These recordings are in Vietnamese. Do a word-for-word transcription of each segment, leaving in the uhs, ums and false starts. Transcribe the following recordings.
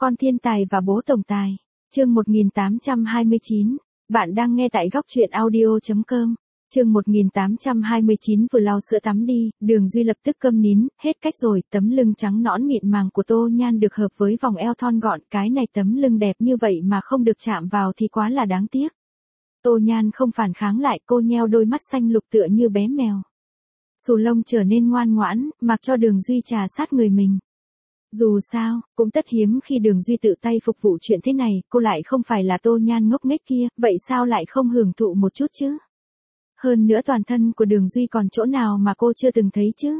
Con thiên tài và bố tổng tài. Chương một nghìn tám trăm hai mươi chín. Bạn đang nghe tại góc truyện audio chấm com. Chương một nghìn tám trăm hai mươi chín. Vừa lau sữa tắm đi, Đường Duy lập tức câm nín, hết cách rồi, tấm lưng trắng nõn mịn màng của Tô Nhan được hợp với vòng eo thon gọn, cái này tấm lưng đẹp như vậy mà không được chạm vào thì quá là đáng tiếc. Tô Nhan không phản kháng lại, cô nheo đôi mắt xanh lục tựa như bé mèo. Xù lông trở nên ngoan ngoãn, mặc cho Đường Duy trà sát người mình. Dù sao, cũng tất hiếm khi Đường Duy tự tay phục vụ chuyện thế này, cô lại không phải là Tô Nhan ngốc nghếch kia, vậy sao lại không hưởng thụ một chút chứ? Hơn nữa toàn thân của Đường Duy còn chỗ nào mà cô chưa từng thấy chứ?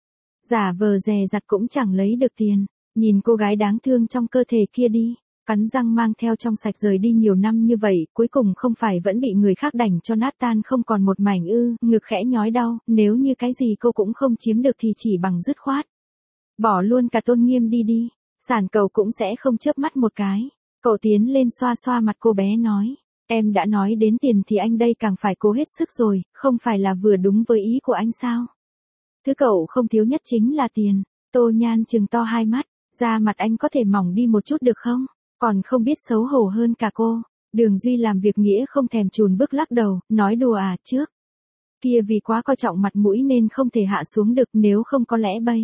Giả vờ dè dặt cũng chẳng lấy được tiền, nhìn cô gái đáng thương trong cơ thể kia đi, cắn răng mang theo trong sạch rời đi nhiều năm như vậy, cuối cùng không phải vẫn bị người khác đành cho nát tan không còn một mảnh ư? Ngực khẽ nhói đau, nếu như cái gì cô cũng không chiếm được thì chỉ bằng dứt khoát bỏ luôn cả tôn nghiêm đi đi. Sản Cầu cũng sẽ không chớp mắt một cái. Cậu tiến lên xoa xoa mặt cô bé nói, em đã nói đến tiền thì anh đây càng phải cố hết sức rồi, không phải là vừa đúng với ý của anh sao? Thứ cậu không thiếu nhất chính là tiền. Tô Nhan trừng to hai mắt, da mặt anh có thể mỏng đi một chút được không? Còn không biết xấu hổ hơn cả cô. Đường Duy làm việc nghĩa không thèm chùn bước lắc đầu, nói đùa à, trước kia vì quá coi trọng mặt mũi nên không thể hạ xuống được, nếu không có lẽ bây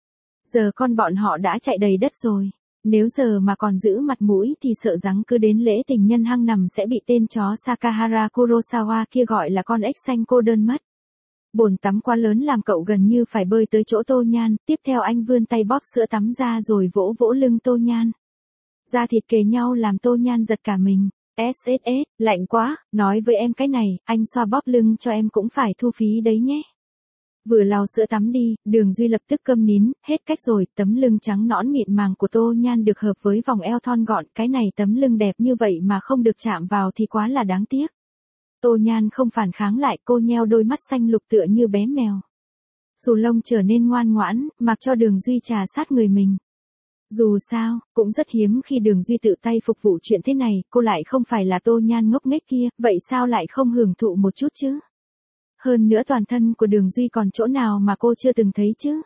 giờ con bọn họ đã chạy đầy đất rồi. Nếu giờ mà còn giữ mặt mũi thì sợ rằng cứ đến lễ tình nhân hang nằm sẽ bị tên chó Sakahara Kurosawa kia gọi là con ếch xanh cô đơn mất. Bồn tắm quá lớn làm cậu gần như phải bơi tới chỗ Tô Nhan, tiếp theo anh vươn tay bóp sữa tắm ra rồi vỗ vỗ lưng Tô Nhan. Da thịt kề nhau làm Tô Nhan giật cả mình. ét ét ét, lạnh quá, nói với em cái này, anh xoa bóp lưng cho em cũng phải thu phí đấy nhé. Vừa lau sữa tắm đi, Đường Duy lập tức câm nín, hết cách rồi, tấm lưng trắng nõn mịn màng của Tô Nhan được hợp với vòng eo thon gọn, cái này tấm lưng đẹp như vậy mà không được chạm vào thì quá là đáng tiếc. Tô Nhan không phản kháng lại, cô nheo đôi mắt xanh lục tựa như bé mèo. Xù lông trở nên ngoan ngoãn, mặc cho Đường Duy trà sát người mình. Dù sao, cũng rất hiếm khi Đường Duy tự tay phục vụ chuyện thế này, cô lại không phải là Tô Nhan ngốc nghếch kia, vậy sao lại không hưởng thụ một chút chứ? Hơn nữa toàn thân của Đường Duy còn chỗ nào mà cô chưa từng thấy chứ?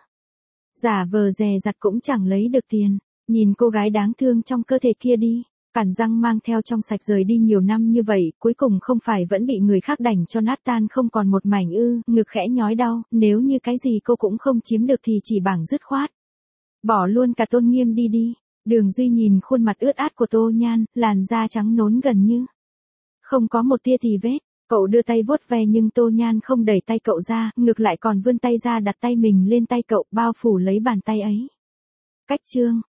Giả vờ dè dặt cũng chẳng lấy được tiền, nhìn cô gái đáng thương trong cơ thể kia đi, cắn răng mang theo trong sạch rời đi nhiều năm như vậy, cuối cùng không phải vẫn bị người khác đành cho nát tan không còn một mảnh ư? Ngực khẽ nhói đau, nếu như cái gì cô cũng không chiếm được thì chỉ bằng dứt khoát bỏ luôn cả tôn nghiêm đi đi. Đường Duy nhìn khuôn mặt ướt át của Tô Nhan, làn da trắng nốn gần như không có một tia tì vết. Cậu đưa tay vuốt ve nhưng Tô Nhan không đẩy tay cậu ra, ngược lại còn vươn tay ra đặt tay mình lên tay cậu, bao phủ lấy bàn tay ấy. Cách chương